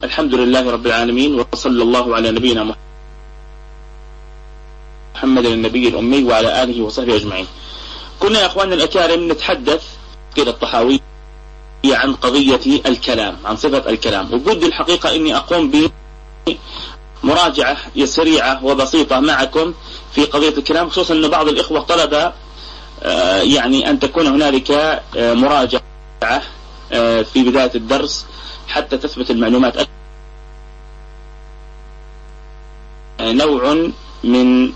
الحمد لله رب العالمين، وصلى الله على نبينا محمد النبي الأمي وعلى آله وصحبه أجمعين. كنا يا أخواننا الأكارم نتحدث كده الطحاوي عن قضية الكلام، عن صفة الكلام، وبدي الحقيقة إني أقوم بمراجعة سريعة وبسيطة معكم في قضية الكلام، خصوصا أن بعض الإخوة طلب يعني أن تكون هنالك مراجعة في بداية الدرس حتى تثبت المعلومات. نوع من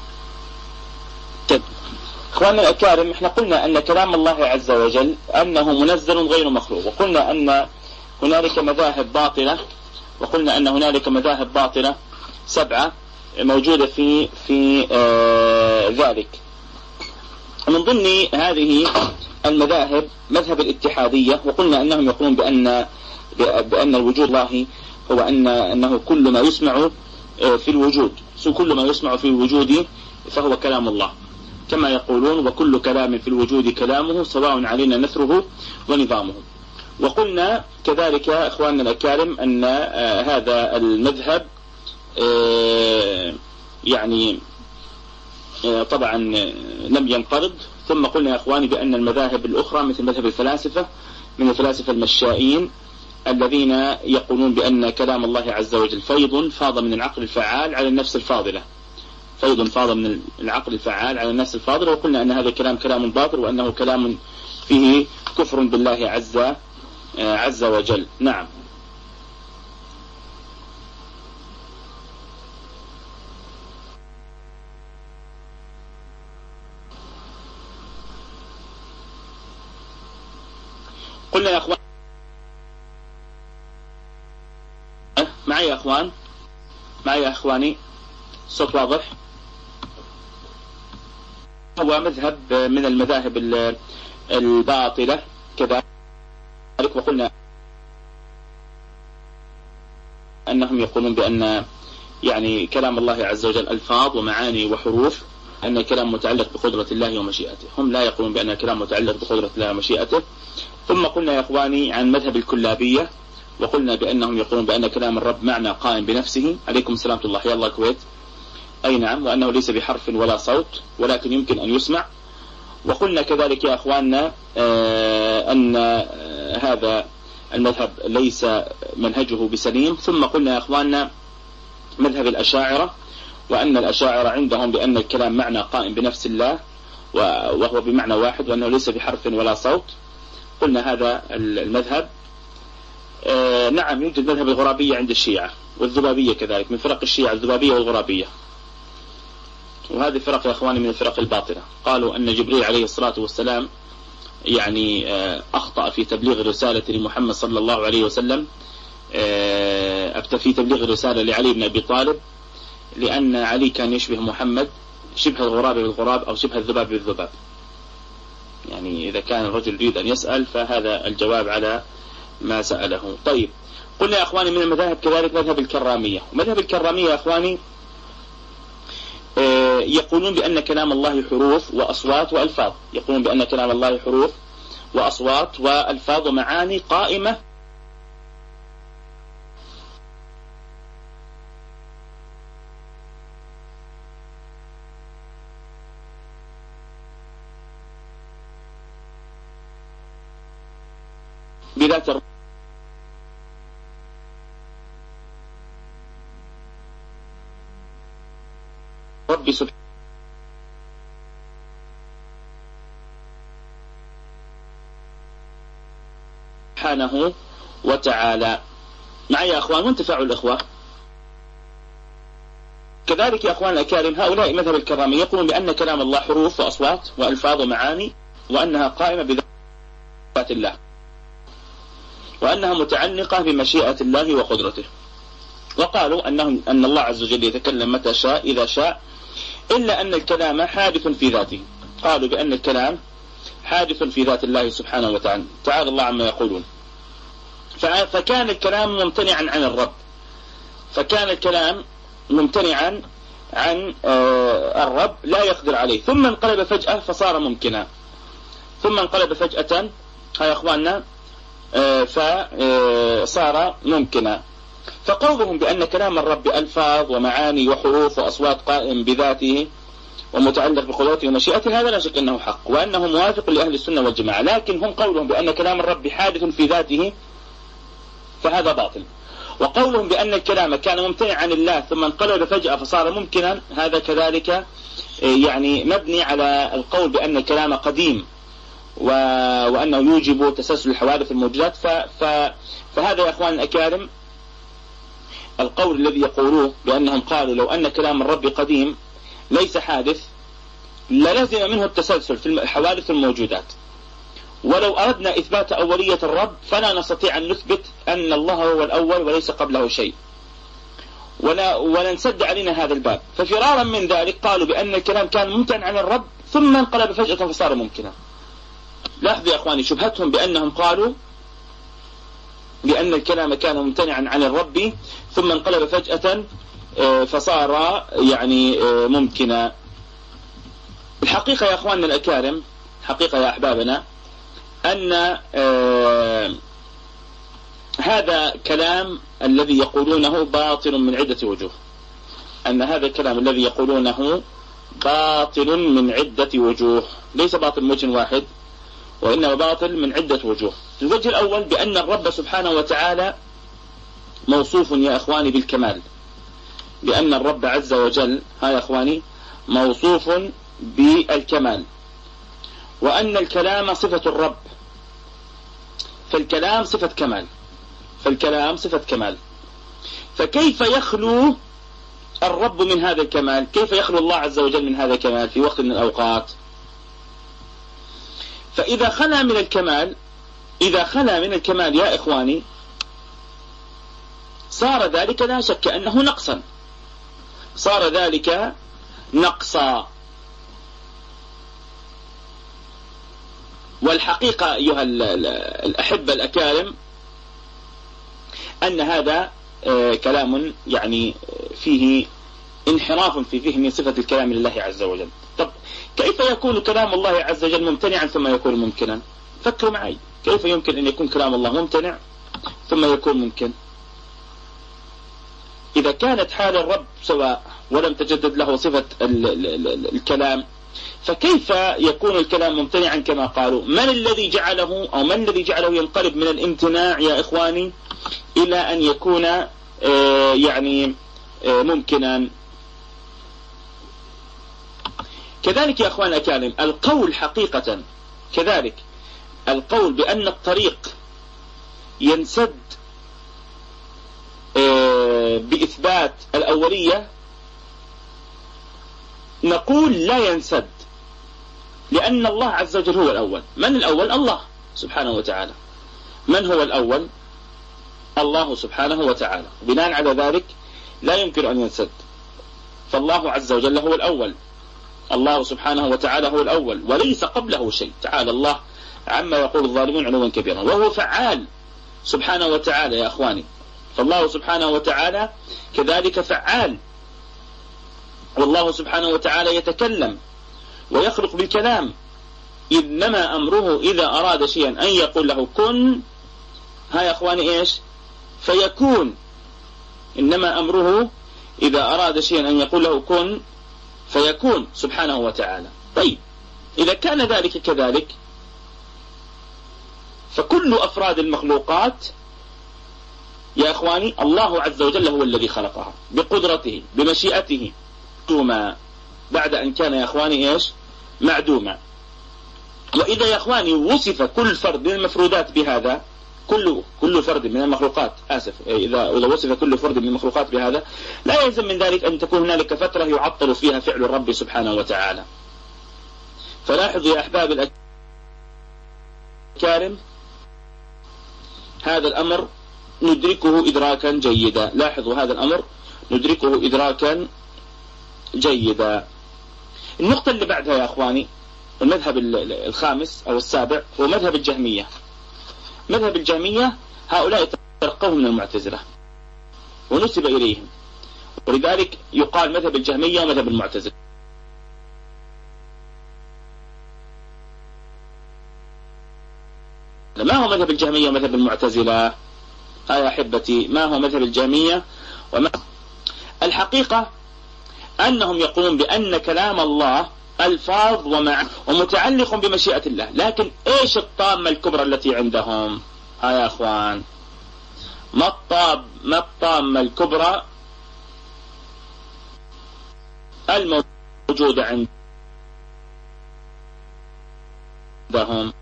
اخواننا الأكارم، احنا قلنا ان كلام الله عز وجل انه منزل غير مخلوق، وقلنا ان هنالك مذاهب باطلة، وقلنا ان هنالك مذاهب باطلة 7 موجودة في ذلك. من ضمن هذه المذاهب مذهب الاتحادية، وقلنا انهم يقولون بأن الوجود الله هو أنه كل ما يسمع في الوجود، كل ما يسمع في الوجود فهو كلام الله، كما يقولون وكل كلام في الوجود كلامه سواء علينا نثره ونظامه. وقلنا كذلك أخواننا الأكارم أن هذا المذهب يعني طبعا لم ينقرض. ثم قلنا يا أخواني بأن المذاهب الأخرى مثل مذهب الفلاسفة من الفلاسفة المشائين الذين يقولون بأن كلام الله عز وجل فيض فاض من العقل الفعال على النفس الفاضلة، فيض فاض من العقل الفعال على النفس الفاضلة. وقلنا أن هذا الكلام كلام باطل، وأنه كلام فيه كفر بالله عز وجل. نعم. قلنا يا أخوان معي يا أخوان، معي يا أخواني، صوت واضح؟ هو مذهب من المذاهب الباطلة كذلك. وقلنا أنهم يقولون بأن يعني كلام الله عز وجل ألفاظ ومعاني وحروف، أن الكلام متعلق بقدرة الله ومشيئته. هم لا يقولون بأن الكلام متعلق بقدرة الله ومشيئته. ثم قلنا يا أخواني عن مذهب الكلابية، وقلنا بأنهم يقولون بأن كلام الرب معنى قائم بنفسه. عليكم السلام ورحمة الله، حيا الله الكويت. أي نعم، وأنه ليس بحرف ولا صوت ولكن يمكن أن يسمع. وقلنا كذلك يا أخواننا أن هذا المذهب ليس منهجه بسليم. ثم قلنا يا أخواننا مذهب الأشاعرة، وأن الأشاعرة عندهم بأن الكلام معنى قائم بنفس الله وهو بمعنى واحد، وأنه ليس بحرف ولا صوت. قلنا هذا المذهب. نعم، يوجد مذهب الغرابية عند الشيعة، والذبابية كذلك، من فرق الشيعة الذبابية والغرابية. وهذه فرق يا أخواني من الفرق الباطلة. قالوا أن جبريل عليه الصلاة والسلام يعني أخطأ في تبليغ الرسالة لمحمد صلى الله عليه وسلم، في تبليغ الرسالة لعلي بن أبي طالب، لأن علي كان يشبه محمد شبه الغراب بالغراب أو شبه الذباب بالذباب. يعني إذا كان الرجل يريد أن يسأل فهذا الجواب على ما سأله. طيب، قلنا يا أخواني من المذاهب كذلك مذهب الكرامية. ومذهب الكرامية يا أخواني يقولون بأن كلام الله حروف وأصوات وألفاظ، يقولون بأن كلام الله حروف وأصوات وألفاظ ومعاني قائمة بذات الرب سبحانه وتعالى. معي يا أخوان، وانتفعوا الإخوة كذلك يا أخوان الأكارم. هؤلاء مذهب الكرامية يقولون بأن كلام الله حروف وأصوات وألفاظ ومعاني، وأنها قائمة بذات الله، وأنها متعلقة بمشيئة الله وقدرته. وقالوا أن الله عز وجل يتكلم متى شاء إذا شاء، إلا أن الكلام حادث في ذاته. قالوا بأن الكلام حادث في ذات الله سبحانه وتعالى، تعالى الله عما يقولون. فكان الكلام ممتنعا عن الرب، فكان الكلام ممتنعا عن الرب لا يقدر عليه، ثم انقلب فجأة فصار ممكنا، ثم انقلب فجأة يا أخواننا فصار ممكنا. فقولهم بأن كلام الرب ألفاظ ومعاني وحروف وأصوات قائم بذاته ومتعلق بقدرته ومشيئته، هذا لا شك أنه حق وأنه موافق لأهل السنة والجماعة. لكن هم قولهم بأن كلام الرب حادث في ذاته فهذا باطل. وقولهم بأن الكلام كان ممتنع عن الله ثم انقلب فجأة فصار ممكنا، هذا كذلك يعني مبني على القول بأن الكلام قديم وأنه يوجب تسلسل الحوادث الموجودات. فهذا يا أخوان الأكارم القول الذي يقولوه بأنهم قالوا لو أن كلام الرب قديم ليس حادث للزم منه التسلسل في الحوادث الموجودات. ولو أردنا إثبات أولية الرب فلا نستطيع أن نثبت أن الله هو الأول وليس قبله شيء، ولا نسد علينا هذا الباب. ففرارا من ذلك قالوا بأن الكلام كان ممتنع عن الرب ثم انقلب فجأة فصار ممكنا. لاحظوا يا أخواني شبهتهم بأنهم قالوا بأن الكلام كان ممتنعا عن الرب ثم انقلب فجأة فصار يعني ممكنا. الحقيقة يا أخواننا الأكارم، حقيقة يا أحبابنا، أن هذا كلام الذي يقولونه باطل من عدة وجوه، أن هذا الكلام الذي يقولونه باطل من عدة وجوه، ليس باطل من وجه واحد وإنما باطل من عدة وجوه. الوجه الأول بأن الرب سبحانه وتعالى موصوف يا أخواني بالكمال، بأن الرب عز وجل يا أخواني موصوف بالكمال، وأن الكلام صفة الرب، فالكلام صفة كمال، فالكلام صفة كمال. فكيف يخلو الرب من هذا الكمال؟ كيف يخلو الله عز وجل من هذا الكمال في وقت من الأوقات؟ فإذا خلا من الكمال، إذا خلا من الكمال يا إخواني صار ذلك لا شك أنه نقصا، صار ذلك نقصا. والحقيقة أيها الأحبة الأكارم أن هذا كلام يعني فيه انحراف في فهم صفة الكلام لله عز وجل. طب كيف يكون كلام الله عز وجل ممتنعا ثم يكون ممكنا؟ فكروا معي، كيف يمكن أن يكون كلام الله ممتنع ثم يكون ممكن؟ إذا كانت حال الرب سواء ولم تجدد له صفة الكلام، فكيف يكون الكلام ممتنعا كما قالوا؟ من الذي جعله أو من الذي جعله ينقلب من الامتناع يا إخواني إلى أن يكون يعني ممكنا؟ كذلك يا أخوان الأكارم القول حقيقة، كذلك القول بأن الطريق ينسد بإثبات الأولية، نقول لا ينسد، لأن الله عز وجل هو الأول. من الأول؟ الله سبحانه وتعالى. من هو الأول؟ الله سبحانه وتعالى. بناء على ذلك لا يمكن أن ينسد، فالله عز وجل هو الأول، الله سبحانه وتعالى هو الأول وليس قبله شيء. تعالى الله عما يقول الظالمون علوا كبيرا، وهو فعال سبحانه وتعالى يا أخواني. فالله سبحانه وتعالى كذلك فعال، والله سبحانه وتعالى يتكلم ويخلق بالكلام، إنما أمره إذا أراد شيئا أن يقول له كن، يا أخواني إيش؟ فيكون. إنما أمره إذا أراد شيئا أن يقول له كن فيكون سبحانه وتعالى. طيب إذا كان ذلك كذلك فكل أفراد المخلوقات يا أخواني الله عز وجل هو الذي خلقها بقدرته بمشيئته معدوما، بعد أن كان يا أخواني إيش؟ معدوما. وإذا يا أخواني وصف كل فرد من المفرودات بهذا، كل فرد من المخلوقات إذا وصف كل فرد من المخلوقات بهذا، لا يلزم من ذلك أن تكون هنالك فترة يعطل فيها فعل الرب سبحانه وتعالى. فلاحظوا يا أحباب الكارم هذا الأمر ندركه إدراكا جيدا، لاحظوا هذا الأمر ندركه إدراكا جيدا. النقطة اللي بعدها يا أخواني المذهب الخامس أو السابع هو مذهب الجهمية. مذهب الجهمية هؤلاء تلقوه من المعتزلة ونسب إليهم، ولذلك يقال مذهب الجهمية ومذهب المعتزلة. ما هو مذهب الجهمية ومذهب المعتزلة؟ هذا أحبتي ما هو مذهب الجهمية. الحقيقة أنهم يقولون بأن كلام الله ألفاظ ومتعلق بمشيئة الله، لكن إيش الطامة الكبرى التي عندهم؟ يا أخوان، ما الطامة الكبرى الموجودة عندهم؟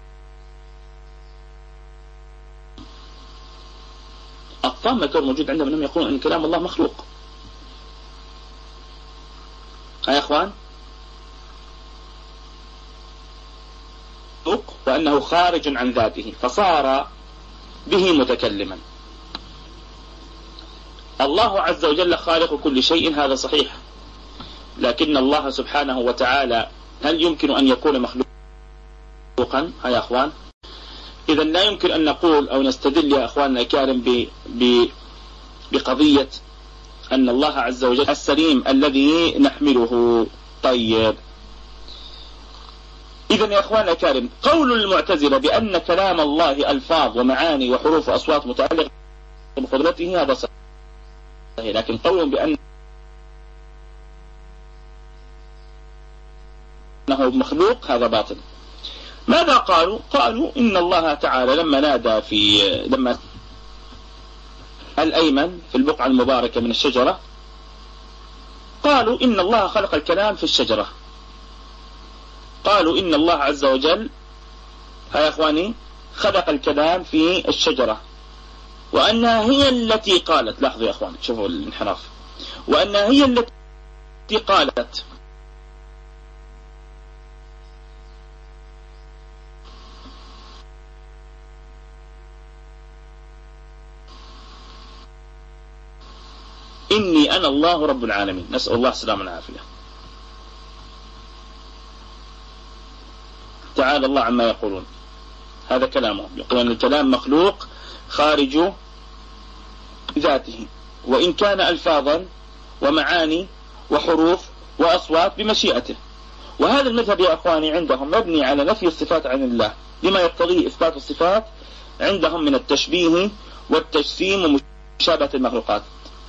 الطامة الكبرى الموجودة عندهم أنهم يقولون أن كلام الله مخلوق. يا أخوان، وأنه خارج عن ذاته فصار به متكلما. الله عز وجل خالق كل شيء، هذا صحيح، لكن الله سبحانه وتعالى هل يمكن أن يكون مخلوقا؟ يا أخوان، إذا لا يمكن أن نقول أو نستدل يا أخواننا الكرام بقضية أن الله عز وجل السليم الذي نحمله. طيب، إذا يا أخواننا الكرام، قول المعتزلة بأن كلام الله ألفاظ ومعاني وحروف وأصوات متعلقة بقدرته هذا صحيح، لكن قول بأنه مخلوق هذا باطل. ماذا قالوا؟ قالوا إن الله تعالى لما نادى لما الأيمن في البقعة المباركة من الشجرة، قالوا إن الله خلق الكلام في الشجرة. قالوا إن الله عز وجل يا أخواني خلق الكلام في الشجرة، وأنها هي التي قالت، لاحظوا يا أخواني شوفوا الانحراف، وأنها هي التي قالت إني أنا الله رب العالمين. نسأل الله السلامة والعافية. تعالى الله عما يقولون، هذا كلامهم، يقولون الكلام مخلوق خارج ذاته، وإن كان ألفاظا ومعاني وحروف وأصوات بمشيئته. وهذا المذهب يا أخواني عندهم مبني على نفي الصفات عن الله لما يقتضيه إثبات الصفات عندهم من التشبيه والتجسيم ومشابهة المخلوقات،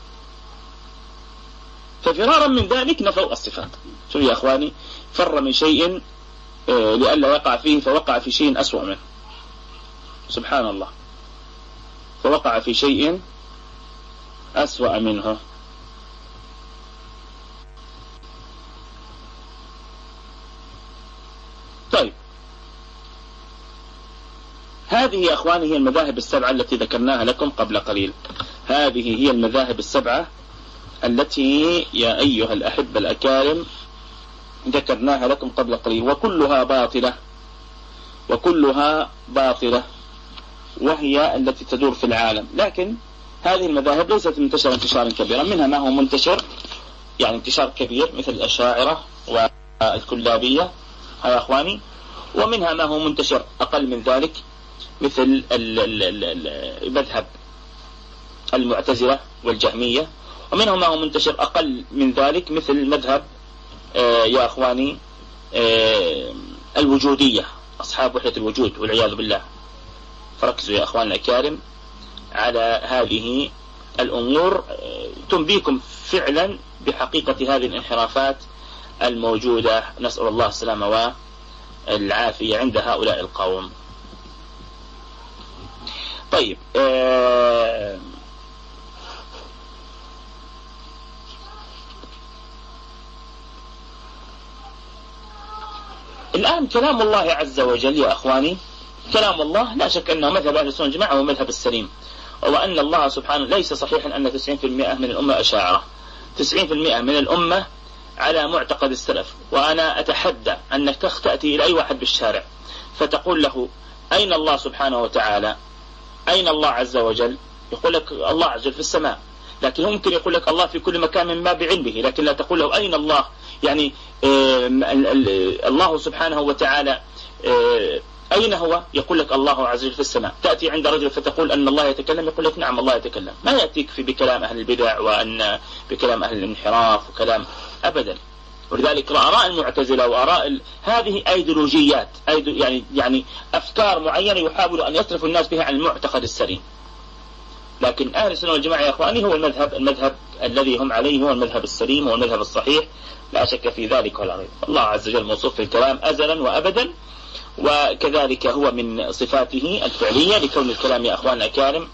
ففرارا من ذلك نفوا الصفات. شوف يا أخواني، فر من شيء لئلا يقع فيه فوقع في شيء أسوأ منه، سبحان الله، فوقع في شيء أسوأ منه. طيب، هذه يا أخواني هي المذاهب السبعة التي ذكرناها لكم قبل قليل. هذه هي المذاهب السبعة التي يا أيها الأحبة الأكارم ذكرناها لكم قبل قليل، وكلها باطلة، وهي التي تدور في العالم. لكن هذه المذاهب ليست منتشرة انتشارا كبيرا، منها ما هو منتشر يعني انتشار كبير مثل الأشاعرة والكلابية يا أخواني، ومنها ما هو منتشر أقل من ذلك مثل مذهب المعتزلة والجهمية، ومنها ما هو منتشر أقل من ذلك مثل مذهب يا أخواني الوجودية، أصحاب وحدة الوجود والعياذ بالله. فركزوا يا أخواننا الكرام على هذه الأمور تنبيكم فعلا بحقيقة هذه الانحرافات الموجودة، نسأل الله السلامة والعافية عند هؤلاء القوم. طيب، الآن كلام الله عز وجل يا أخواني، كلام الله لا شك أنه مذهب أهل السنة والجماعة هو مذهب السليم، وأن الله سبحانه ليس صحيحا أن 90% من الأمة أشاعرة، 90% من الأمة على معتقد السلف. وأنا أتحدى أنك تأتي إلى أي واحد بالشارع فتقول له أين الله سبحانه وتعالى، أين الله عز وجل، يقول لك الله عز وجل في السماء، لكن ممكن يقول لك الله في كل مكان مما بعلمه، لكن لا تقول له أين الله، يعني الله سبحانه وتعالى أين هو؟ يقول لك الله عز وجل في السماء. تأتي عند رجل فتقول أن الله يتكلم، يقول لك نعم الله يتكلم. ما يأتيك في بكلام أهل البدع وأن بكلام أهل الانحراف وكلام أبدا. ولذلك آراء المعتزلة وآراء هذه أيديولوجيات، يعني أفكار معينة يحاول أن يصرف الناس بها عن المعتقد السليم. لكن أهل السنة والجماعة يا أخواني هو المذهب الذي هم عليه هو المذهب السليم، هو المذهب الصحيح، لا شك في ذلك ولا ريب. الله عز وجل موصوف في الكلام أزلا وأبدا، وكذلك هو من صفاته الفعلية لكون الكلام يا أخوان الأكارم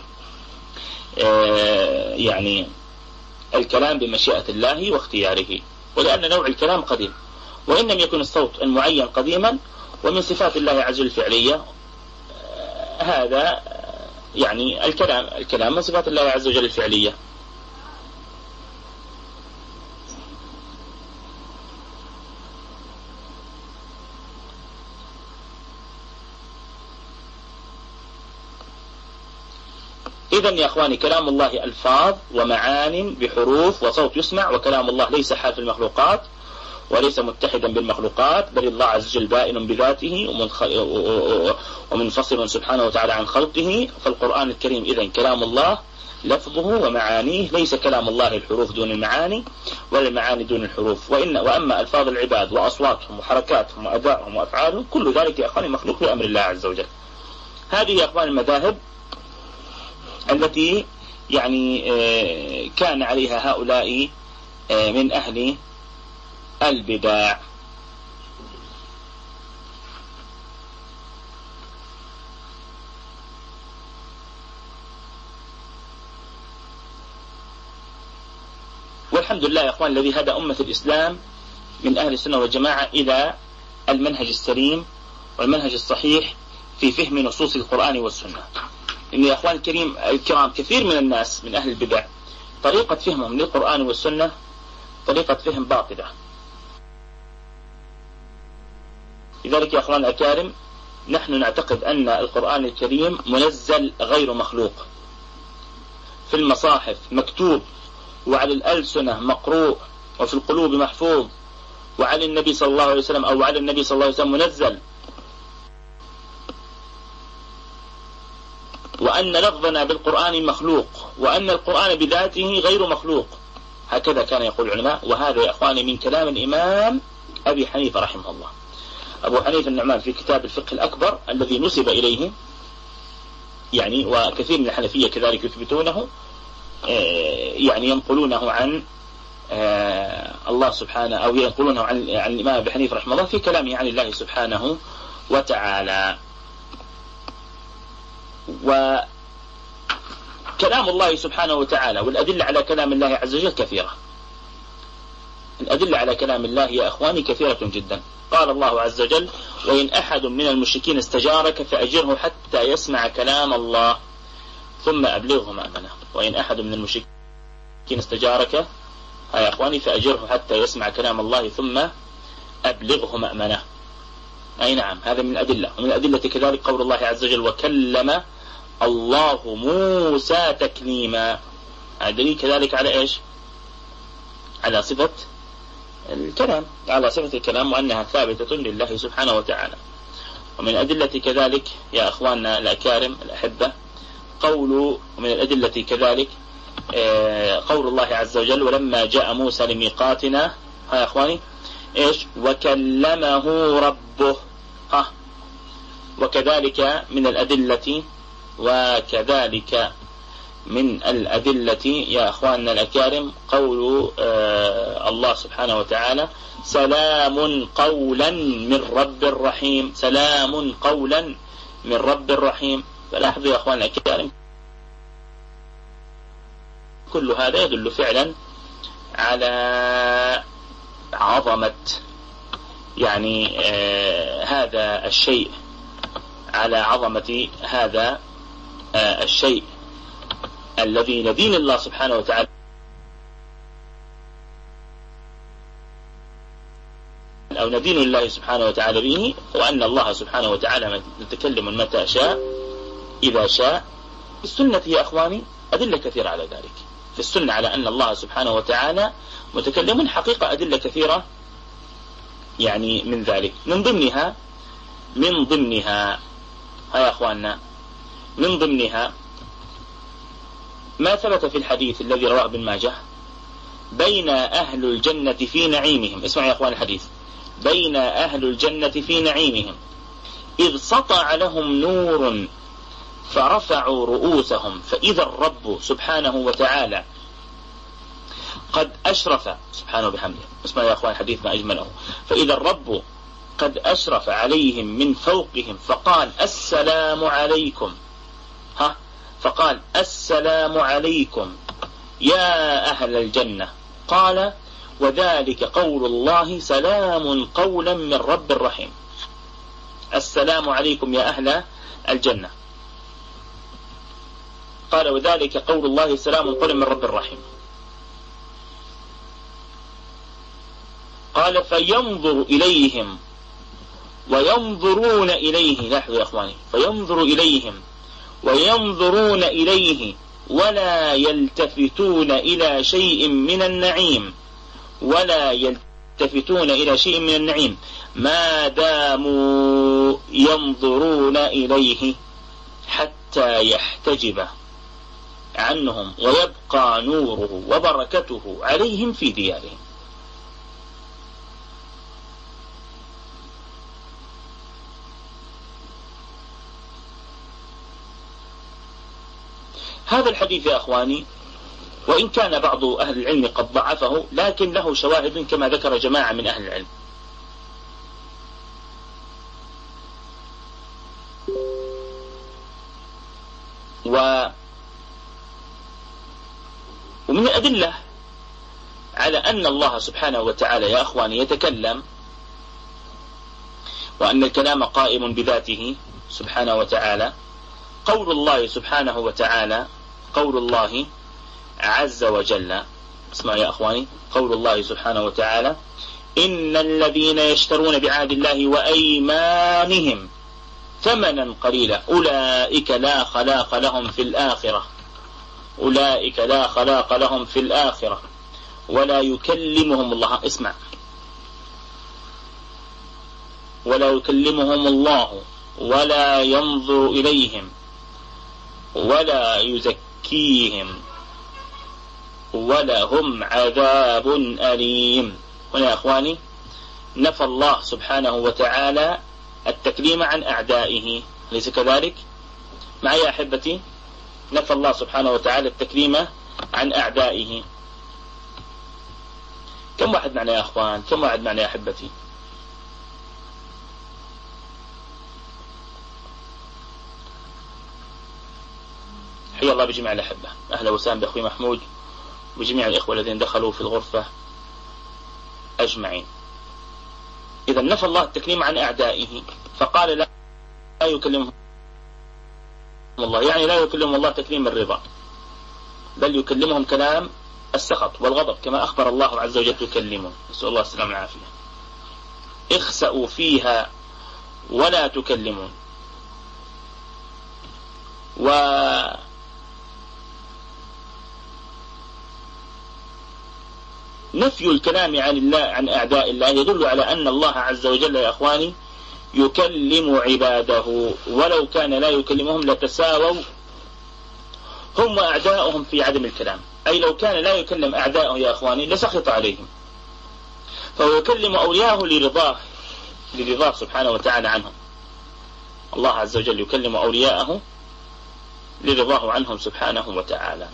يعني الكلام بمشيئة الله واختياره، ولأن نوع الكلام قديم، وإن لم يكن الصوت المعين قديما ومن صفات الله عز وجل الفعلية، هذا يعني الكلام من صفات الله عز وجل الفعلية. إذن يا أخواني كلام الله ألفاظ ومعان بحروف وصوت يسمع، وكلام الله ليس حال في المخلوقات وليس متحدا بالمخلوقات، بل الله عز وجل بائن بذاته ومنفصل سبحانه وتعالى عن خلقه. فالقرآن الكريم إذن كلام الله لفظه ومعانيه، ليس كلام الله الحروف دون المعاني ولا المعاني دون الحروف. وأما ألفاظ العباد وأصواتهم وحركاتهم وأدائهم وأفعالهم كل ذلك يا أخواني مخلوق بأمر الله عز وجل. هذه يا أخواني المذاهب التي يعني كان عليها هؤلاء من أهل البدع. والحمد لله يا أخوان الذي هدى أمة الإسلام من أهل السنة والجماعة إلى المنهج السليم والمنهج الصحيح في فهم نصوص القرآن والسنة. إن يا أخوان الكرام كثير من الناس من أهل البدع طريقة فهمهم للقرآن والسنة طريقة فهم باطلة. لذلك يا أخوان الأكارم نحن نعتقد أن القرآن الكريم منزل غير مخلوق، في المصاحف مكتوب، وعلى الألسنة مقروء، وفي القلوب محفوظ، وعلى النبي صلى الله عليه وسلم أو على النبي صلى الله عليه وسلم منزل، وأن لفظنا بالقرآن مخلوق، وأن القرآن بذاته غير مخلوق. هكذا كان يقول العلماء. وهذا يا أخواني من كلام الإمام أبي حنيفة رحمه الله، أبو حنيفة النعمان في كتاب الفقه الأكبر الذي نسب إليه يعني، وكثير من الحنفية كذلك يثبتونه يعني ينقلونه عن الله سبحانه، أو ينقلونه عن الإمام أبي حنيفة رحمه الله في كلامه عن الله سبحانه وتعالى. وكلام الله سبحانه وتعالى والأدلة على كلام الله عز وجل كثيرة. الأدلة على كلام الله يا أخواني كثيرة جدا. قال الله عز وجل: وإن أحد من المشركين استجارك فأجره حتى يسمع كلام الله ثم أبلغه مأمنه. وإن أحد من المشركين استجارك يا أخواني فأجره حتى يسمع كلام الله ثم أبلغه مأمنه. أي نعم، هذا من الأدلة. ومن الأدلة كذلك قول الله عز وجل: وكلم الله موسى تكليما. دليل كذلك على إيش؟ على صفة الكلام، على صفة الكلام، وأنها ثابتة لله سبحانه وتعالى. ومن الأدلة كذلك يا أخواننا الأكارم الأحبة ومن الأدلة كذلك قول الله عز وجل: ولما جاء موسى لميقاتنا يا أخواني إيش؟ وكلمه ربه. وكذلك من الأدلة يا أخواننا الأكارم قول الله سبحانه وتعالى: سلام قولا من رب رحيم. سلام قولا من رب رحيم. فلاحظوا يا أخواننا الأكارم كل هذا يدل فعلا على عظمة يعني هذا الشيء، على عظمة هذا الشيء الذي ندين الله سبحانه وتعالى أو ندين الله سبحانه وتعالى به، وأن الله سبحانه وتعالى متكلم متى شاء إذا شاء. في السنة يا أخواني أدلة كثيرة على ذلك. في السنة على أن الله سبحانه وتعالى متكلم حقيقة أدلة كثيرة يعني من ذلك. من ضمنها يا أخواننا من ضمنها ما ثبت في الحديث الذي رواه ابن ماجه: بين أهل الجنة في نعيمهم. اسمعوا يا أخوان الحديث: بين أهل الجنة في نعيمهم إذ سطع لهم نور فرفعوا رؤوسهم فإذا الرب سبحانه وتعالى قد أشرف سبحانه وبحمده. اسمعوا يا أخوان حديث ما أجمله. فإذا الرب قد أشرف عليهم من فوقهم فقال السلام عليكم، فقال السلام عليكم يا أهل الجنة. قال وذلك قول الله سلام قولا من رب رحيم. السلام عليكم يا أهل الجنة. قال وذلك قول الله سلام قولا من رب رحيم. قال فينظر إليهم وينظرون إليه. لاحظوا يا أخواني، فينظر إليهم وينظرون إليه ولا يلتفتون إلى شيء من النعيم، ولا يلتفتون إلى شيء من النعيم ما داموا ينظرون إليه حتى يحتجب عنهم ويبقى نوره وبركته عليهم في ديارهم. هذا الحديث يا أخواني وإن كان بعض أهل العلم قد ضعفه لكن له شواهد كما ذكر جماعة من أهل العلم. ومن الأدلة على أن الله سبحانه وتعالى يا أخواني يتكلم، وأن الكلام قائم بذاته سبحانه وتعالى، قول الله سبحانه وتعالى، قول الله عز وجل. اسمعوا يا أخواني، قول الله سبحانه وتعالى إن الذين يشترون بعهد الله وأيمانهم ثمنا قليلا أولئك لا خلاق لهم في الآخرة، أولئك لا خلاق لهم في الآخرة ولا يكلمهم الله. اسمع، ولا يكلمهم الله ولا ينظر إليهم ولا يزكيهم ولهم عذاب أليم. هنا يا أخواني نفى الله سبحانه وتعالى التكليم عن أعدائه، أليس كذلك؟ معي يا أحبتي، نفى الله سبحانه وتعالى التكليم عن أعدائه. كم واحد معنا يا أخوان؟ كم واحد معنا يا أحبتي؟ حيا الله بجميع الأحبة، أهلا وسهلا بأخوي محمود وبجميع الإخوة الذين دخلوا في الغرفة أجمعين. إذا نفى الله التكليم عن أعدائه فقال لا يكلمهم الله، يعني لا يكلمهم الله تكليم الرضا، بل يكلمهم كلام السخط والغضب كما أخبر الله عز وجل يكلمهم. نسأل الله السلامة والعافية. اخسأوا فيها ولا تكلمون. نفي الكلام عن الله عن أعداء الله يدل على أن الله عز وجل يا أخواني يكلم عباده، ولو كان لا يكلمهم لتساووا هم وأعداؤهم في عدم الكلام. أي لو كان لا يكلم أعداءه يا أخواني لسخط عليهم، فهو يكلم أولياءه لرضاه سبحانه وتعالى عنهم. الله عز وجل يكلم أولياءه لرضاه عنهم سبحانه وتعالى.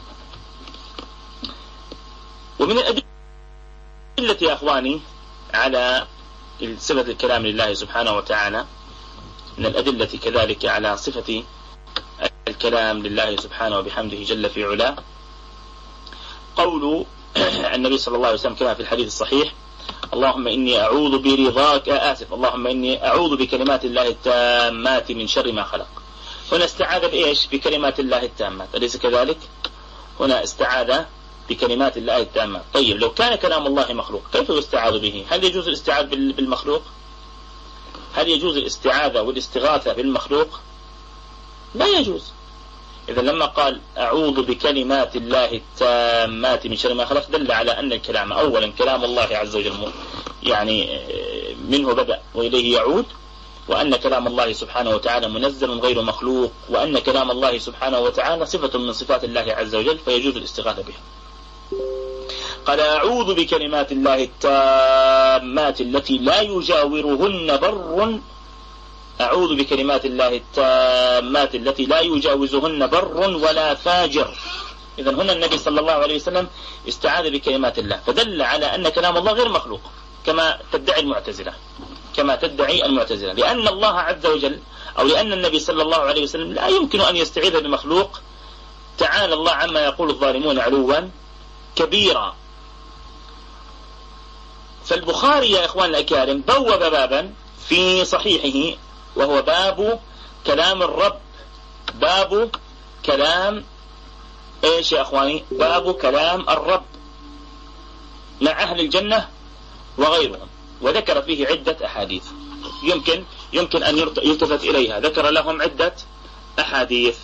ومن الأدلة يا أخواني على صفة الكلام لله سبحانه وتعالى، من الأدلة كذلك على صفة الكلام لله سبحانه وبحمده جل في علاه قول النبي صلى الله عليه وسلم كما في الحديث الصحيح اللهم إني أعوذ برضاك اللهم إني أعوذ بكلمات الله التامات من شر ما خلق. هنا استعاذ بإيش؟ بكلمات الله التامات، أليس كذلك؟ هنا استعاذ بكلمات الله التامات. طيب لو كان كلام الله مخلوق كيف يستعاذ به؟ هل يجوز الاستعاذة بالمخلوق؟ هل يجوز الاستعاذة والاستغاثة بالمخلوق؟ لا يجوز. إذا لما قال أعوذ بكلمات الله التامات من شر ما خلق دل على أن الكلام أولا كلام الله عز وجل يعني منه بدأ وإليه يعود، وأن كلام الله سبحانه وتعالى منزل غير مخلوق، وأن كلام الله سبحانه وتعالى صفة من صفات الله عز وجل فيجوز الاستغاثة به. قال أعوذ بكلمات الله التامات التي لا يجاورهن بر أعوذ بكلمات الله التامات التي لا يجاوزهن بر ولا فاجر. إذن هنا النبي صلى الله عليه وسلم استعاذ بكلمات الله، فدل على أن كلام الله غير مخلوق كما تدعي المعتزلة، لأن الله عز وجل أو لأن النبي صلى الله عليه وسلم لا يمكن أن يستعيذ بمخلوق. تعالى الله عما يقول الظالمون علوا كبيرا. فالبخاري يا إخوان الأكارم بوب بابا في صحيحه وهو باب كلام الرب، باب كلام ايش يا اخواني؟ باب كلام الرب مع اهل الجنة وغيرهم، وذكر فيه عدة احاديث يمكن ان يلتفت اليها، ذكر لهم عدة احاديث.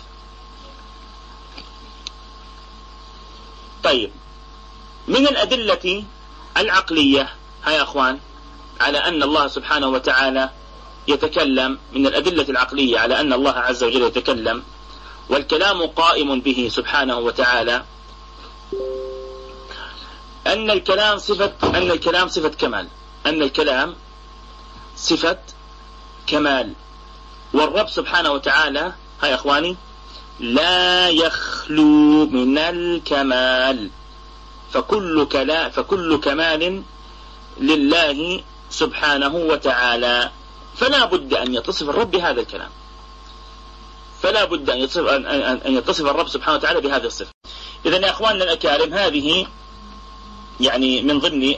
طيب، من الادلة العقلية يا اخوان على ان الله سبحانه وتعالى يتكلم، من الأدلة العقلية على أن الله عز وجل يتكلم والكلام قائم به سبحانه وتعالى، أن الكلام صفة كمال، أن الكلام صفة كمال، والرب سبحانه وتعالى يا أخواني لا يخلو من الكمال، فكل كمال لله سبحانه وتعالى، فلا بد أن يتصف الرب بهذا الكلام، فلا بد أن يتصف الرب سبحانه وتعالى بهذه الصفة. إذن يا أخواننا الأكارم هذه يعني من ضمن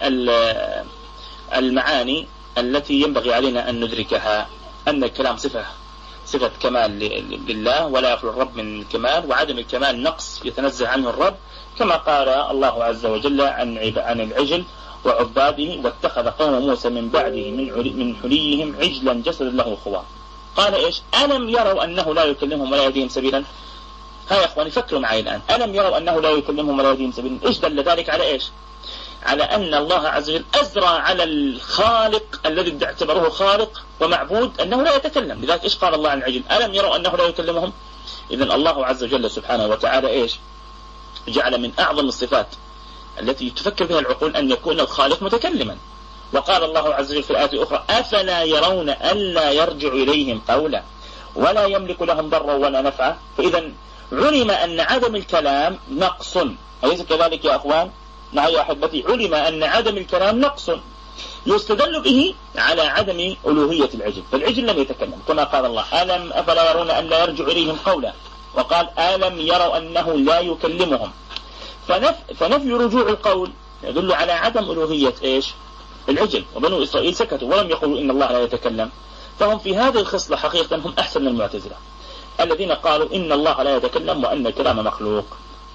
المعاني التي ينبغي علينا أن ندركها، أن الكلام صفة كمال لله، ولا يخلو الرب من الكمال، وعدم الكمال نقص يتنزه عنه الرب، كما قال الله عز وجل عن العجل وعباده: واتخذ قوم موسى من بعده من حليهم عجلا جسدا له خوار. قال ايش؟ ألم يروا أنه لا يكلمهم ولا يهديهم سبيلا؟ يا اخواني فكروا معي الآن، ألم يروا أنه لا يكلمهم ولا يهديهم سبيلا؟ ايش دل ذلك على ايش؟ على أن الله عز وجل أزرى على الخالق الذي اعتبره خالق ومعبود أنه لا يتكلم. لذلك ايش قال الله عن العجل؟ ألم يروا أنه لا يكلمهم؟ إذن الله عز وجل سبحانه وتعالى ايش جعل من أعظم الصفات التي تفكر بها العقول أن يكون الخالق متكلما. وقال الله عز وجل في الآية الأخرى: أفلا يرون ألا يرجع إليهم قولا ولا يملك لهم ضرا ولا نفعا. فإذا علم أن عدم الكلام نقص، أليس كذلك يا أخوان؟ نعم يا أحبتي، علم أن عدم الكلام نقص يستدل به على عدم ألوهية العجل، فالعجل لم يتكلم، كما قال الله: أفلا يرون ألا يرجع إليهم قولا، وقال: ألم يروا أنه لا يكلمهم. فنفي رجوع القول يدل على عدم ألوهية إيش؟ العجل. وبنو إسرائيل سكتوا ولم يقولوا إن الله لا يتكلم، فهم في هذه الخصلة حقيقة هم أحسن من المعتزلة الذين قالوا إن الله لا يتكلم وأن الكلام مخلوق.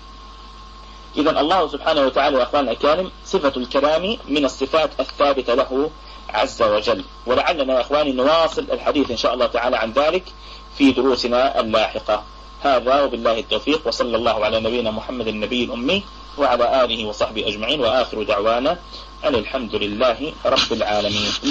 إذن الله سبحانه وتعالى يا أخوان الأكارم صفة الكلام من الصفات الثابتة له عز وجل، ولعلنا يا أخواني نواصل الحديث إن شاء الله تعالى عن ذلك في دروسنا اللاحقة. هذا وبالله التوفيق، وصلى الله على نبينا محمد النبي الأمي وعلى آله وصحبه أجمعين، وآخر دعوانا أن الحمد لله رب العالمين.